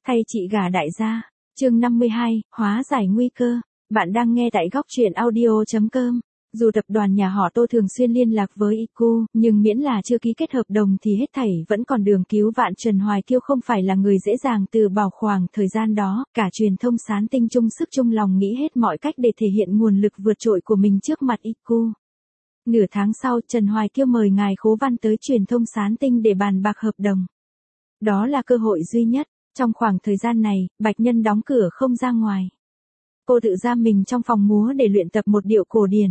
Thay chị gả đại gia. Chương 52, hóa giải nguy cơ. Bạn đang nghe tại góc truyện audio.com. Dù tập đoàn nhà họ Tô thường xuyên liên lạc với IQ, nhưng miễn là chưa ký kết hợp đồng thì hết thảy vẫn còn đường cứu vãn. Trần Hoài Kiêu không phải là người dễ dàng từ bỏ. Khoảng thời gian đó, cả truyền thông Sán Tinh chung sức chung lòng nghĩ hết mọi cách để thể hiện nguồn lực vượt trội của mình trước mặt IQ. Nửa tháng sau, Trần Hoài Kiêu mời ngài Khố Văn tới truyền thông Sán Tinh để bàn bạc hợp đồng. Đó là cơ hội duy nhất. Trong khoảng thời gian này, Bạch Nhân đóng cửa không ra ngoài. Cô tự giam mình trong phòng múa để luyện tập một điệu cổ điển.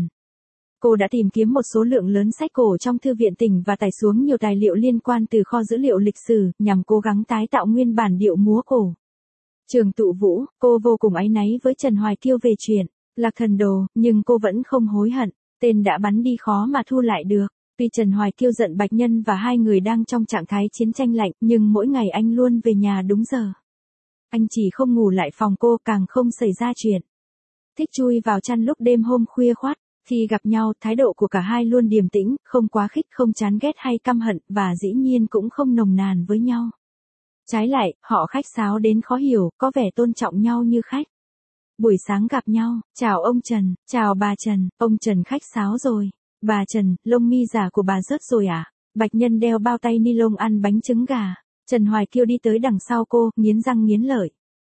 Cô đã tìm kiếm một số lượng lớn sách cổ trong thư viện tỉnh và tải xuống nhiều tài liệu liên quan từ kho dữ liệu lịch sử, nhằm cố gắng tái tạo nguyên bản điệu múa cổ. Trường Tụ Vũ, cô vô cùng áy náy với Trần Hoài Kiêu về chuyện Lạc Thần Đồ, nhưng cô vẫn không hối hận. Tên đã bắn đi khó mà thu lại được. Tuy Trần Hoài Kiêu giận Bạch Nhân và hai người đang trong trạng thái chiến tranh lạnh, nhưng mỗi ngày anh luôn về nhà đúng giờ. Anh chỉ không ngủ lại phòng cô, càng không xảy ra chuyện thích chui vào chăn lúc đêm hôm khuya khoắt. Khi gặp nhau, thái độ của cả hai luôn điềm tĩnh, không quá khích, không chán ghét hay căm hận, và dĩ nhiên cũng không nồng nàn với nhau. Trái lại, họ khách sáo đến khó hiểu, có vẻ tôn trọng nhau như khách. Buổi sáng gặp nhau, chào ông Trần, chào bà Trần, ông Trần khách sáo rồi. Bà Trần, lông mi giả của bà rớt rồi à? Bạch Nhân đeo bao tay ni lông ăn bánh trứng gà. Trần Hoài Kiêu đi tới đằng sau cô, nghiến răng nghiến lợi.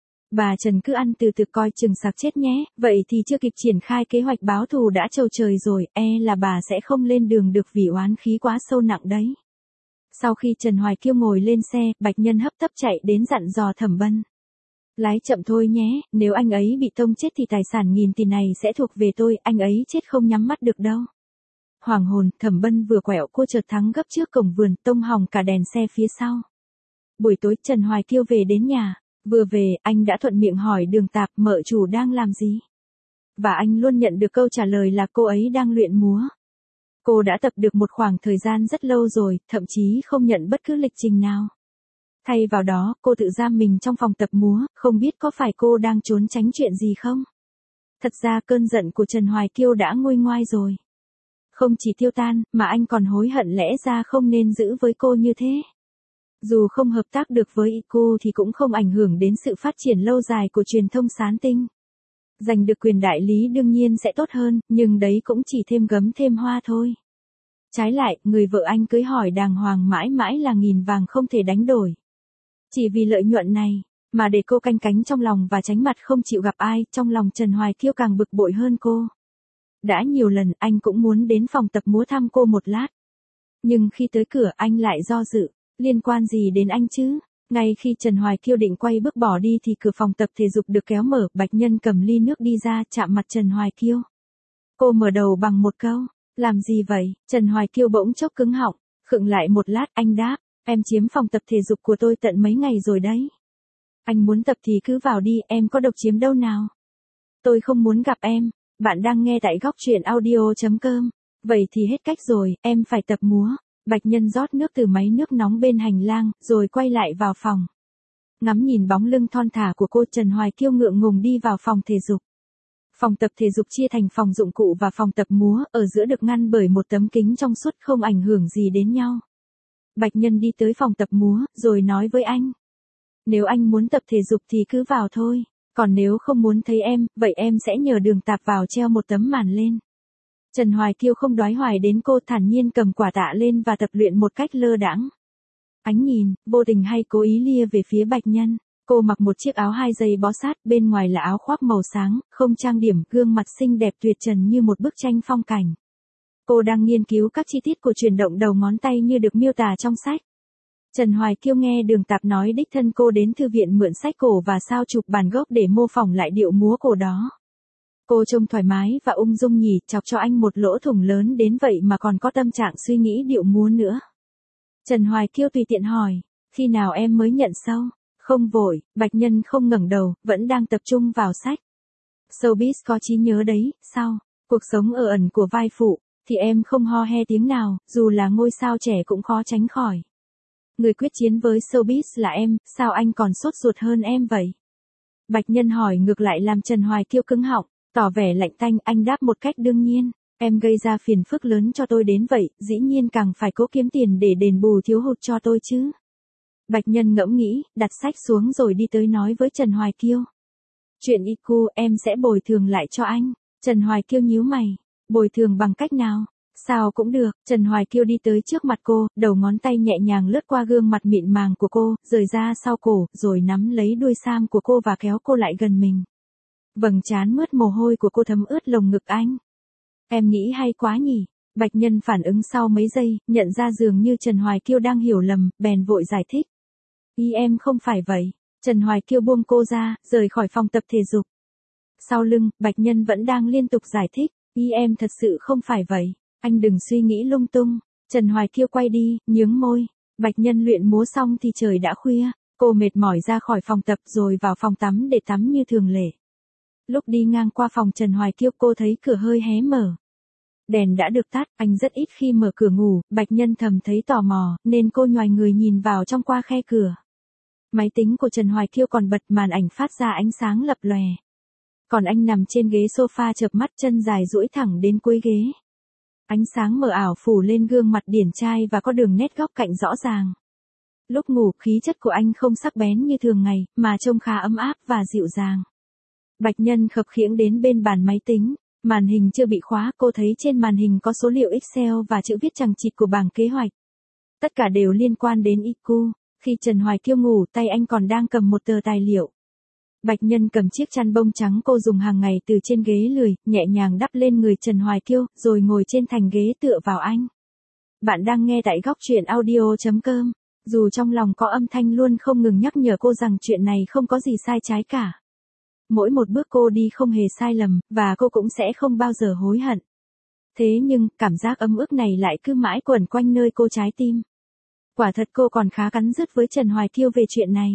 Bà Trần cứ ăn từ từ coi chừng sặc chết nhé, vậy thì chưa kịp triển khai kế hoạch báo thù đã trầu trời rồi, là bà sẽ không lên đường được vì oán khí quá sâu nặng đấy. Sau khi Trần Hoài Kiêu ngồi lên xe, Bạch Nhân hấp tấp chạy đến dặn dò Thẩm Bân. Lái chậm thôi nhé, nếu anh ấy bị tông chết thì tài sản nghìn tỷ này sẽ thuộc về tôi, anh ấy chết không nhắm mắt được đâu. Hoàng hồn, Thẩm Bân vừa quẹo cô chợt thắng gấp trước cổng vườn, tông hỏng cả đèn xe phía sau. Buổi tối Trần Hoài Kiêu về đến nhà, vừa về, anh đã thuận miệng hỏi Đường Tạp mợ chủ đang làm gì. Và anh luôn nhận được câu trả lời là cô ấy đang luyện múa. Cô đã tập được một khoảng thời gian rất lâu rồi, thậm chí không nhận bất cứ lịch trình nào. Thay vào đó, cô tự giam mình trong phòng tập múa, không biết có phải cô đang trốn tránh chuyện gì không? Thật ra cơn giận của Trần Hoài Kiêu đã nguôi ngoai rồi. Không chỉ tiêu tan, mà anh còn hối hận lẽ ra không nên giữ với cô như thế. Dù không hợp tác được với IQ thì cũng không ảnh hưởng đến sự phát triển lâu dài của truyền thông Sán Tinh. Giành được quyền đại lý đương nhiên sẽ tốt hơn, nhưng đấy cũng chỉ thêm gấm thêm hoa thôi. Trái lại, người vợ anh cưới hỏi đàng hoàng mãi mãi là nghìn vàng không thể đánh đổi. Chỉ vì lợi nhuận này, mà để cô canh cánh trong lòng và tránh mặt không chịu gặp ai, trong lòng Trần Hoài Kiêu càng bực bội hơn cô. Đã nhiều lần anh cũng muốn đến phòng tập múa thăm cô một lát. Nhưng khi tới cửa anh lại do dự, liên quan gì đến anh chứ? Ngay khi Trần Hoài Kiêu định quay bước bỏ đi thì cửa phòng tập thể dục được kéo mở, Bạch Nhân cầm ly nước đi ra chạm mặt Trần Hoài Kiêu. Cô mở đầu bằng một câu, làm gì vậy? Trần Hoài Kiêu bỗng chốc cứng họng, khựng lại một lát anh đáp, em chiếm phòng tập thể dục của tôi tận mấy ngày rồi đấy. Anh muốn tập thì cứ vào đi, em có độc chiếm đâu nào. Tôi không muốn gặp em. Bạn đang nghe tại góc truyện audio.com. Vậy thì hết cách rồi, em phải tập múa. Bạch Nhân rót nước từ máy nước nóng bên hành lang, rồi quay lại vào phòng. Ngắm nhìn bóng lưng thon thả của cô, Trần Hoài Kiêu ngượng ngùng đi vào phòng thể dục. Phòng tập thể dục chia thành phòng dụng cụ và phòng tập múa, ở giữa được ngăn bởi một tấm kính trong suốt không ảnh hưởng gì đến nhau. Bạch Nhân đi tới phòng tập múa, rồi nói với anh. Nếu anh muốn tập thể dục thì cứ vào thôi. Còn nếu không muốn thấy em, vậy em sẽ nhờ Đường Tạp vào treo một tấm màn lên. Trần Hoài Kiêu không đoái hoài đến cô, thản nhiên cầm quả tạ lên và tập luyện một cách lơ đãng. Ánh nhìn, vô tình hay cố ý lia về phía Bạch Nhân. Cô mặc một chiếc áo 2 giây bó sát, bên ngoài là áo khoác màu sáng, không trang điểm, gương mặt xinh đẹp tuyệt trần như một bức tranh phong cảnh. Cô đang nghiên cứu các chi tiết của chuyển động đầu ngón tay như được miêu tả trong sách. Trần Hoài Kiêu nghe Đường Tạp nói đích thân cô đến thư viện mượn sách cổ và sao chụp bản gốc để mô phỏng lại điệu múa cổ đó. Cô trông thoải mái và ung dung nhỉ, chọc cho anh một lỗ thủng lớn đến vậy mà còn có tâm trạng suy nghĩ điệu múa nữa. Trần Hoài Kiêu tùy tiện hỏi, khi nào em mới nhận sau? Không vội, Bạch Nhân không ngẩng đầu, vẫn đang tập trung vào sách. Showbiz có trí nhớ đấy, sao? Cuộc sống ở ẩn của vai phụ, thì em không ho he tiếng nào, dù là ngôi sao trẻ cũng khó tránh khỏi. Người quyết chiến với showbiz là em, sao anh còn sốt ruột hơn em vậy? Bạch Nhân hỏi ngược lại làm Trần Hoài Kiêu cứng họng, tỏ vẻ lạnh tanh, anh đáp một cách đương nhiên. Em gây ra phiền phức lớn cho tôi đến vậy, dĩ nhiên càng phải cố kiếm tiền để đền bù thiếu hụt cho tôi chứ. Bạch Nhân ngẫm nghĩ, đặt sách xuống rồi đi tới nói với Trần Hoài Kiêu. Chuyện IQ em sẽ bồi thường lại cho anh. Trần Hoài Kiêu nhíu mày. Bồi thường bằng cách nào? Sao cũng được. Trần Hoài Kiêu đi tới trước mặt cô, đầu ngón tay nhẹ nhàng lướt qua gương mặt mịn màng của cô, rời ra sau cổ, rồi nắm lấy đuôi sam của cô và kéo cô lại gần mình. Vầng trán mướt mồ hôi của cô thấm ướt lồng ngực anh. Em nghĩ hay quá nhỉ? Bạch Nhân phản ứng sau mấy giây, nhận ra dường như Trần Hoài Kiêu đang hiểu lầm, bèn vội giải thích. Ý em không phải vậy. Trần Hoài Kiêu buông cô ra, rời khỏi phòng tập thể dục. Sau lưng, Bạch Nhân vẫn đang liên tục giải thích. Ý em thật sự không phải vậy. Anh đừng suy nghĩ lung tung. Trần Hoài Kiêu quay đi, nhướng môi. Bạch Nhân luyện múa xong thì trời đã khuya. Cô mệt mỏi ra khỏi phòng tập rồi vào phòng tắm để tắm như thường lệ. Lúc đi ngang qua phòng Trần Hoài Kiêu cô thấy cửa hơi hé mở. Đèn đã được tắt, anh rất ít khi mở cửa ngủ, Bạch Nhân thầm thấy tò mò, nên cô nhoài người nhìn vào trong qua khe cửa. Máy tính của Trần Hoài Kiêu còn bật, màn ảnh phát ra ánh sáng lập lòe. Còn anh nằm trên ghế sofa chợp mắt, chân dài duỗi thẳng đến cuối ghế. Ánh sáng mờ ảo phủ lên gương mặt điển trai và có đường nét góc cạnh rõ ràng. Lúc ngủ, khí chất của anh không sắc bén như thường ngày, mà trông khá ấm áp và dịu dàng. Bạch Nhân khập khiễng đến bên bàn máy tính. Màn hình chưa bị khóa, cô thấy trên màn hình có số liệu Excel và chữ viết chằng chịt của bảng kế hoạch. Tất cả đều liên quan đến IQ. Khi Trần Hoài Kiêu ngủ, tay anh còn đang cầm một tờ tài liệu. Bạch Nhân cầm chiếc chăn bông trắng cô dùng hàng ngày từ trên ghế lười, nhẹ nhàng đắp lên người Trần Hoài Kiêu, rồi ngồi trên thành ghế tựa vào anh. Bạn đang nghe tại góc truyện audio.com. Dù trong lòng có âm thanh luôn không ngừng nhắc nhở cô rằng chuyện này không có gì sai trái cả. Mỗi một bước cô đi không hề sai lầm, và cô cũng sẽ không bao giờ hối hận. Thế nhưng, cảm giác ấm ức này lại cứ mãi quẩn quanh nơi cô trái tim. Quả thật cô còn khá cắn rứt với Trần Hoài Kiêu về chuyện này.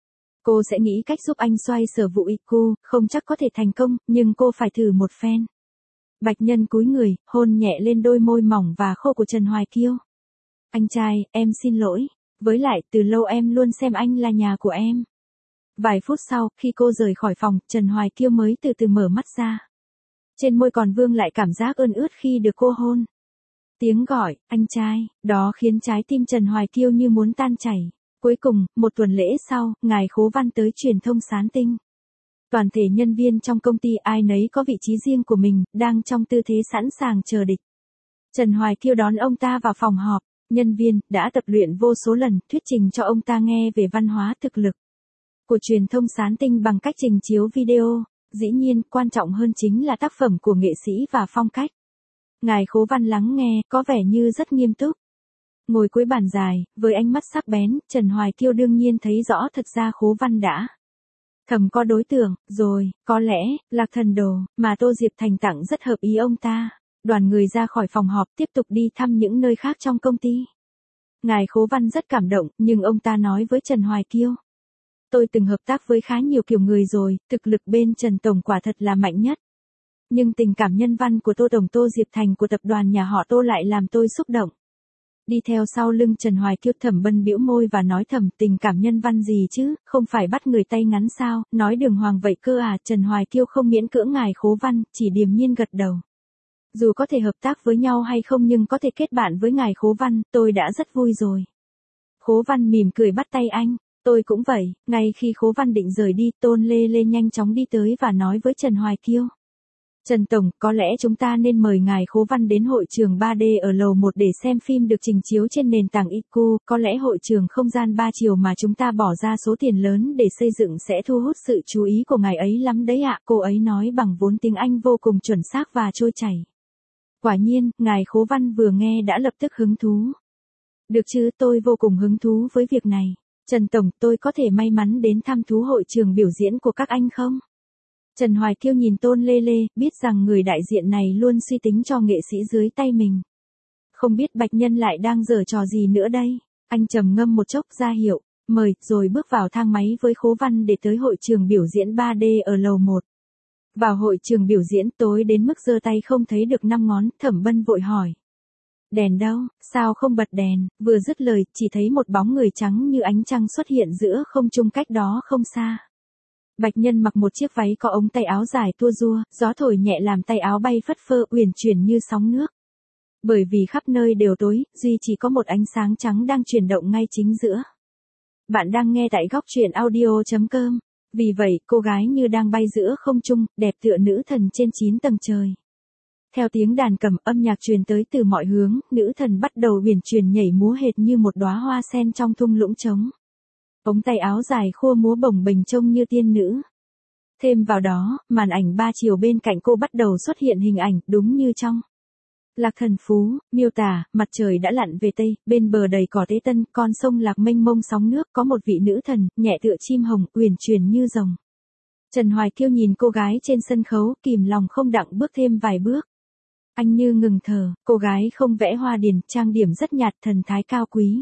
Cô sẽ nghĩ cách giúp anh xoay sở vụ IQ, không chắc có thể thành công, nhưng cô phải thử một phen. Bạch Nhân cúi người, hôn nhẹ lên đôi môi mỏng và khô của Trần Hoài Kiêu. Anh trai, em xin lỗi. Với lại, từ lâu em luôn xem anh là nhà của em. Vài phút sau, khi cô rời khỏi phòng, Trần Hoài Kiêu mới từ từ mở mắt ra. Trên môi còn vương lại cảm giác ươn ướt khi được cô hôn. Tiếng gọi, anh trai, đó khiến trái tim Trần Hoài Kiêu như muốn tan chảy. Cuối cùng, một tuần lễ sau, ngài Khố Văn tới truyền thông Sán Tinh. Toàn thể nhân viên trong công ty ai nấy có vị trí riêng của mình, đang trong tư thế sẵn sàng chờ địch. Trần Hoài Kiêu đón ông ta vào phòng họp. Nhân viên đã tập luyện vô số lần, thuyết trình cho ông ta nghe về văn hóa thực lực của truyền thông Sán Tinh bằng cách trình chiếu video. Dĩ nhiên, quan trọng hơn chính là tác phẩm của nghệ sĩ và phong cách. Ngài Khố Văn lắng nghe, có vẻ như rất nghiêm túc. Ngồi cuối bàn dài, với ánh mắt sắc bén, Trần Hoài Kiêu đương nhiên thấy rõ thật ra Khố Văn đã thầm có đối tượng, rồi, có lẽ, Lạc Thần Đồ, mà Tô Diệp Thành tặng rất hợp ý ông ta. Đoàn người ra khỏi phòng họp tiếp tục đi thăm những nơi khác trong công ty. Ngài Khố Văn rất cảm động, nhưng ông ta nói với Trần Hoài Kiêu. Tôi từng hợp tác với khá nhiều kiểu người rồi, thực lực bên Trần Tổng quả thật là mạnh nhất. Nhưng tình cảm nhân văn của Tô Tổng Tô Diệp Thành của tập đoàn nhà họ Tô lại làm tôi xúc động. Đi theo sau lưng Trần Hoài Kiêu, Thẩm Bân bĩu môi và nói thầm, tình cảm nhân văn gì chứ, không phải bắt người tay ngắn sao, nói đường hoàng vậy cơ à. Trần Hoài Kiêu không miễn cưỡng ngài Khố Văn, chỉ điềm nhiên gật đầu. Dù có thể hợp tác với nhau hay không nhưng có thể kết bạn với ngài Khố Văn, tôi đã rất vui rồi. Khố Văn mỉm cười bắt tay anh. Tôi cũng vậy. Ngay khi Khố Văn định rời đi, Tôn Lê Lê nhanh chóng đi tới và nói với Trần Hoài Kiêu. Trần Tổng, có lẽ chúng ta nên mời ngài Khố Văn đến hội trường 3D ở lầu 1 để xem phim được trình chiếu trên nền tảng IQ. Có lẽ hội trường không gian 3 chiều mà chúng ta bỏ ra số tiền lớn để xây dựng sẽ thu hút sự chú ý của ngài ấy lắm đấy ạ. Cô ấy nói bằng vốn tiếng Anh vô cùng chuẩn xác và trôi chảy. Quả nhiên, ngài Khố Văn vừa nghe đã lập tức hứng thú. Được chứ, tôi vô cùng hứng thú với việc này. Trần Tổng, tôi có thể may mắn đến thăm thú hội trường biểu diễn của các anh không? Trần Hoài Kiêu nhìn Tôn Lê Lê, biết rằng người đại diện này luôn suy tính cho nghệ sĩ dưới tay mình. Không biết Bạch Nhân lại đang giở trò gì nữa đây? Anh trầm ngâm một chốc ra hiệu, mời, rồi bước vào thang máy với Khố Văn để tới hội trường biểu diễn 3D ở lầu 1. Vào hội trường biểu diễn tối đến mức giơ tay không thấy được 5 ngón, Thẩm Bân vội hỏi. Đèn đâu, sao không bật đèn? Vừa dứt lời, chỉ thấy một bóng người trắng như ánh trăng xuất hiện giữa không trung cách đó không xa. Bạch Nhân mặc một chiếc váy có ống tay áo dài tua rua, gió thổi nhẹ làm tay áo bay phất phơ uyển chuyển như sóng nước. Bởi vì khắp nơi đều tối, duy chỉ có một ánh sáng trắng đang chuyển động ngay chính giữa. Bạn đang nghe tại góc truyện audio.com. Vì vậy, cô gái như đang bay giữa không trung, đẹp tựa nữ thần trên 9 tầng trời. Theo tiếng đàn cầm, âm nhạc truyền tới từ mọi hướng, nữ thần bắt đầu uyển chuyển nhảy múa hệt như một đóa hoa sen trong thung lũng trống. Ống tay áo dài khua múa bồng bềnh trông như tiên nữ. Thêm vào đó, màn ảnh 3 chiều bên cạnh cô bắt đầu xuất hiện hình ảnh đúng như trong Lạc Thần Phú, miêu tả, mặt trời đã lặn về tây, bên bờ đầy cỏ tế tân, con sông Lạc mênh mông sóng nước, có một vị nữ thần, nhẹ tựa chim hồng, uyển chuyển như rồng. Trần Hoài Kiêu nhìn cô gái trên sân khấu, kìm lòng không đặng bước thêm vài bước. Anh như ngừng thở, cô gái không vẽ hoa điển, trang điểm rất nhạt, thần thái cao quý.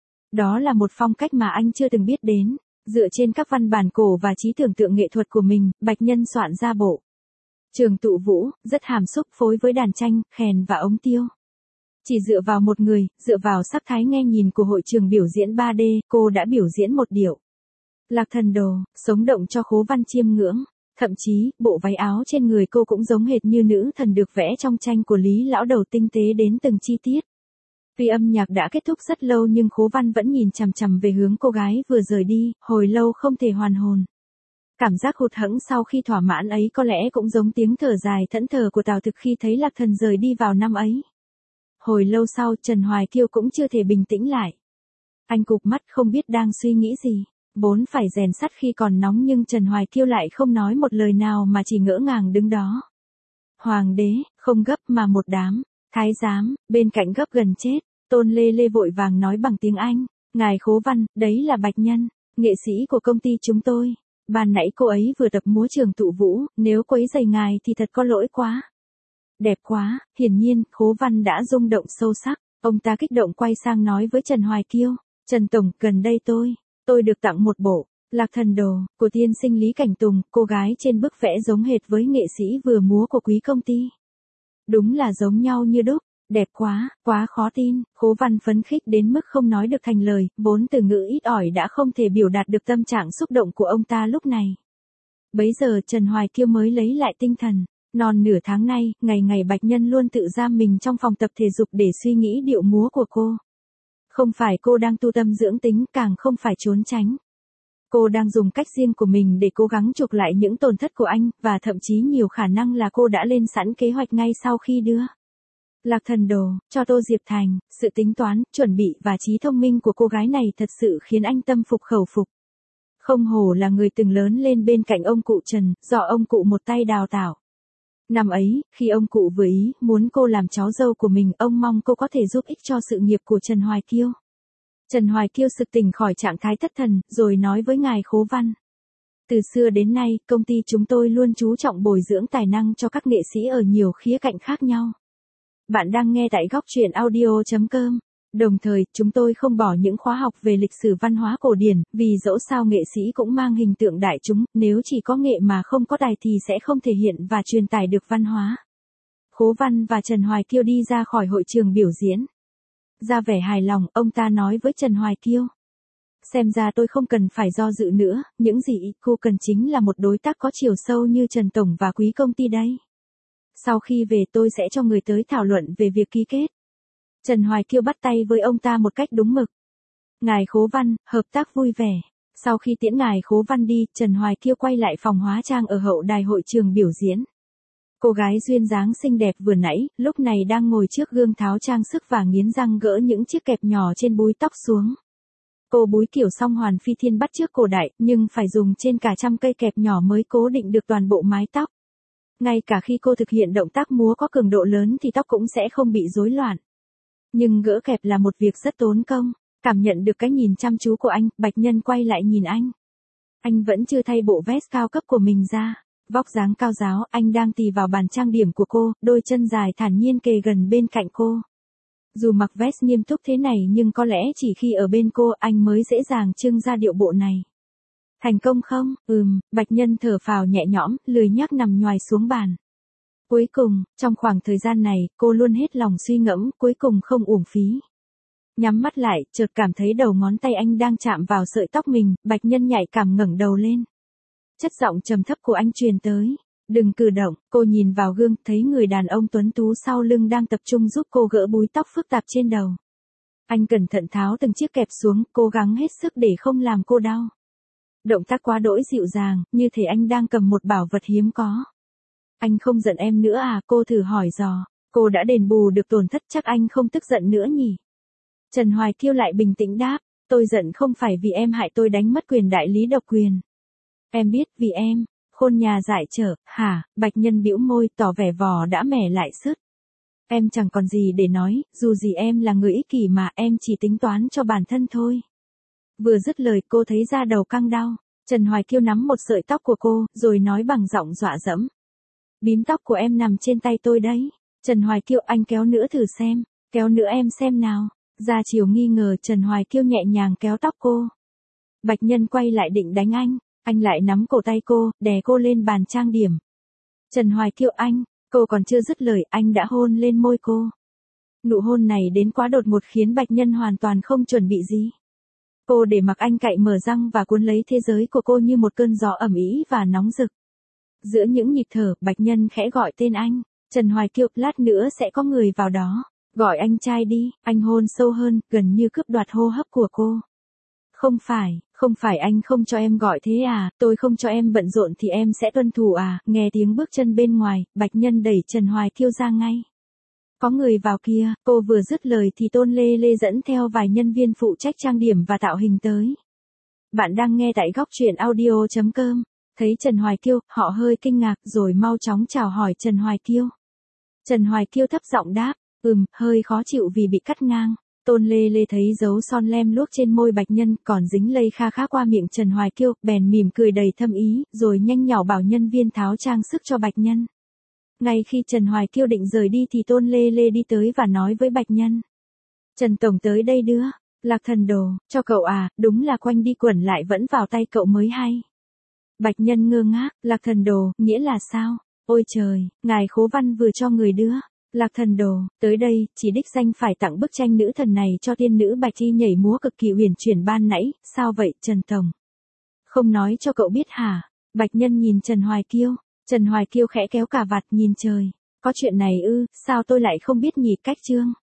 Đó là một phong cách mà anh chưa từng biết đến. Dựa trên các văn bản cổ và trí tưởng tượng nghệ thuật của mình, Bạch Nhân soạn ra bộ Trường Tụ Vũ, rất hàm xúc phối với đàn tranh, kèn và ống tiêu. Chỉ dựa vào một người, dựa vào sắc thái nghe nhìn của hội trường biểu diễn 3D, cô đã biểu diễn một điệu Lạc Thần Đồ, sống động cho Khố Văn chiêm ngưỡng. Thậm chí, bộ váy áo trên người cô cũng giống hệt như nữ thần được vẽ trong tranh của Lý Lão Đầu, tinh tế đến từng chi tiết. Tuy âm nhạc đã kết thúc rất lâu nhưng Khố Văn vẫn nhìn chằm chằm về hướng cô gái vừa rời đi, hồi lâu không thể hoàn hồn. Cảm giác hụt hẫng sau khi thỏa mãn ấy có lẽ cũng giống tiếng thở dài thẫn thờ của Tào Thực khi thấy Lạc Thần rời đi vào năm ấy. Hồi lâu sau, Trần Hoài Kiêu cũng chưa thể bình tĩnh lại. Anh cụp mắt không biết đang suy nghĩ gì. Vốn phải rèn sắt khi còn nóng nhưng Trần Hoài Kiêu lại không nói một lời nào mà chỉ ngỡ ngàng đứng đó. Hoàng đế, không gấp mà một đám thái giám, bên cạnh gấp gần chết. Tôn Lê Lê vội vàng nói bằng tiếng Anh. Ngài Khố Văn, đấy là Bạch Nhân, nghệ sĩ của công ty chúng tôi. Ban nãy cô ấy vừa tập múa Trường Tụ Vũ, nếu quấy rầy ngài thì thật có lỗi quá. Đẹp quá, hiển nhiên, Khố Văn đã rung động sâu sắc. Ông ta kích động quay sang nói với Trần Hoài Kiêu. Trần Tổng, gần đây tôi được tặng một bộ Lạc Thần Đồ của tiên sinh Lý Cảnh Tùng, cô gái trên bức vẽ giống hệt với nghệ sĩ vừa múa của quý công ty. Đúng là giống nhau như đúc, đẹp quá, quá khó tin. Khố Văn phấn khích đến mức không nói được thành lời, vốn từ ngữ ít ỏi đã không thể biểu đạt được tâm trạng xúc động của ông ta lúc này. Bấy giờ Trần Hoài Kiêu mới lấy lại tinh thần. Non nửa tháng nay, ngày ngày Bạch Nhân luôn tự giam mình trong phòng tập thể dục để suy nghĩ điệu múa của cô. Không phải cô đang tu tâm dưỡng tính, càng không phải trốn tránh. Cô đang dùng cách riêng của mình để cố gắng chuộc lại những tổn thất của anh, và thậm chí nhiều khả năng là cô đã lên sẵn kế hoạch ngay sau khi đưa Lạc Thần Đồ cho Tô Diệp Thành. Sự tính toán, chuẩn bị và trí thông minh của cô gái này thật sự khiến anh tâm phục khẩu phục. Không hổ là người từng lớn lên bên cạnh ông cụ Trần, do ông cụ một tay đào tạo. Năm ấy, khi ông cụ vừa ý muốn cô làm cháu dâu của mình, ông mong cô có thể giúp ích cho sự nghiệp của Trần Hoài Kiêu. Trần Hoài Kiêu sực tỉnh khỏi trạng thái thất thần, rồi nói với ngài Khố Văn. Từ xưa đến nay, công ty chúng tôi luôn chú trọng bồi dưỡng tài năng cho các nghệ sĩ ở nhiều khía cạnh khác nhau. Bạn đang nghe tại góc truyện audio.com. Đồng thời, chúng tôi không bỏ những khóa học về lịch sử văn hóa cổ điển, vì dẫu sao nghệ sĩ cũng mang hình tượng đại chúng, nếu chỉ có nghệ mà không có tài thì sẽ không thể hiện và truyền tải được văn hóa. Khố Văn và Trần Hoài Kiêu đi ra khỏi hội trường biểu diễn. Ra vẻ hài lòng, ông ta nói với Trần Hoài Kiêu. Xem ra tôi không cần phải do dự nữa, những gì cô cần chính là một đối tác có chiều sâu như Trần Tổng và quý công ty đây. Sau khi về tôi sẽ cho người tới thảo luận về việc ký kết. Trần Hoài Kiêu bắt tay với ông ta một cách đúng mực. Ngài Khố Văn, hợp tác vui vẻ. Sau khi tiễn ngài Khố Văn đi, Trần Hoài Kiêu quay lại phòng hóa trang ở hậu đài hội trường biểu diễn. Cô gái duyên dáng xinh đẹp vừa nãy, lúc này đang ngồi trước gương tháo trang sức và nghiến răng gỡ những chiếc kẹp nhỏ trên búi tóc xuống. Cô búi kiểu song hoàn phi thiên bắt chước cổ đại, nhưng phải dùng trên cả trăm cây kẹp nhỏ mới cố định được toàn bộ mái tóc. Ngay cả khi cô thực hiện động tác múa có cường độ lớn thì tóc cũng sẽ không bị rối loạn. Nhưng gỡ kẹp là một việc rất tốn công. Cảm nhận được cái nhìn chăm chú của anh, Bạch Nhân quay lại nhìn anh. Anh vẫn chưa thay bộ vest cao cấp của mình ra. Vóc dáng cao ráo, anh đang tì vào bàn trang điểm của cô, đôi chân dài thản nhiên kề gần bên cạnh cô. Dù mặc vest nghiêm túc thế này nhưng có lẽ chỉ khi ở bên cô anh mới dễ dàng trưng ra điệu bộ này. Thành công không? Bạch Nhân thở phào nhẹ nhõm, lười nhác nằm nhoài xuống bàn. Cuối cùng, trong khoảng thời gian này, cô luôn hết lòng suy ngẫm, cuối cùng không uổng phí. Nhắm mắt lại, chợt cảm thấy đầu ngón tay anh đang chạm vào sợi tóc mình, Bạch Nhân nhạy cảm ngẩng đầu lên. Chất giọng trầm thấp của anh truyền tới. Đừng cử động, cô nhìn vào gương, thấy người đàn ông tuấn tú sau lưng đang tập trung giúp cô gỡ búi tóc phức tạp trên đầu. Anh cẩn thận tháo từng chiếc kẹp xuống, cố gắng hết sức để không làm cô đau. Động tác quá đỗi dịu dàng, như thể anh đang cầm một bảo vật hiếm có. Anh không giận em nữa à, cô thử hỏi dò. Cô đã đền bù được tổn thất, chắc anh không tức giận nữa nhỉ? Trần Hoài Kiêu lại bình tĩnh đáp, tôi giận không phải vì em hại tôi đánh mất quyền đại lý độc quyền. Em biết vì em, khôn nhà dại trở, hả? Bạch Nhân bĩu môi tỏ vẻ vò đã mẻ lại sứt. Em chẳng còn gì để nói, dù gì em là người ích kỷ mà, em chỉ tính toán cho bản thân thôi. Vừa dứt lời cô thấy da đầu căng đau. Trần Hoài Kiêu nắm một sợi tóc của cô, rồi nói bằng giọng dọa dẫm. Bím tóc của em nằm trên tay tôi đấy. Trần Hoài Kiêu, anh kéo nữa thử xem. Kéo nữa em xem nào. Ra chiều nghi ngờ, Trần Hoài Kiêu nhẹ nhàng kéo tóc cô. Bạch Nhân quay lại định đánh anh lại nắm cổ tay cô, đè cô lên bàn trang điểm. Trần Hoài Kiêu, anh, cô còn chưa dứt lời, anh đã hôn lên môi cô. Nụ hôn này đến quá đột ngột khiến Bạch Nhân hoàn toàn không chuẩn bị gì. Cô để mặc anh cạy mở răng và cuốn lấy thế giới của cô như một cơn gió ẩm ĩ và nóng rực. Giữa những nhịp thở, Bạch Nhân khẽ gọi tên anh. Trần Hoài Kiêu, lát nữa sẽ có người vào đó. Gọi anh trai đi, anh hôn sâu hơn, gần như cướp đoạt hô hấp của cô. Không phải anh không cho em gọi thế à, tôi không cho em bận rộn thì em sẽ tuân thủ à, nghe tiếng bước chân bên ngoài, Bạch Nhân đẩy Trần Hoài Kiêu ra ngay. Có người vào kia, cô vừa dứt lời thì Tôn Lê Lê dẫn theo vài nhân viên phụ trách trang điểm và tạo hình tới. Bạn đang nghe tại góc truyện audio.com. Thấy Trần Hoài Kiêu, họ hơi kinh ngạc rồi mau chóng chào hỏi Trần Hoài Kiêu. Trần Hoài Kiêu thấp giọng đáp, hơi khó chịu vì bị cắt ngang. Tôn Lê Lê thấy dấu son lem luốc trên môi Bạch Nhân còn dính lây kha khá qua miệng Trần Hoài Kiêu, bèn mỉm cười đầy thâm ý, rồi nhanh nhỏ bảo nhân viên tháo trang sức cho Bạch Nhân. Ngay khi Trần Hoài Kiêu định rời đi thì Tôn Lê Lê đi tới và nói với Bạch Nhân. Trần Tổng tới đây đưa, Lạc Thần Đồ, cho cậu à, đúng là quanh đi quẩn lại vẫn vào tay cậu mới hay. Bạch Nhân ngơ ngác, Lạc Thần Đồ, nghĩa là sao? Ôi trời, ngài Khố Văn vừa cho người đưa. Lạc Thần Đồ, tới đây, chỉ đích danh phải tặng bức tranh nữ thần này cho tiên nữ Bạch Thi nhảy múa cực kỳ huyền chuyển ban nãy, sao vậy, Trần Tổng? Không nói cho cậu biết hả? Bạch Nhân nhìn Trần Hoài Kiêu. Trần Hoài Kiêu khẽ kéo cà vạt nhìn trời. Có chuyện này ư, sao tôi lại không biết nhỉ, cách chương.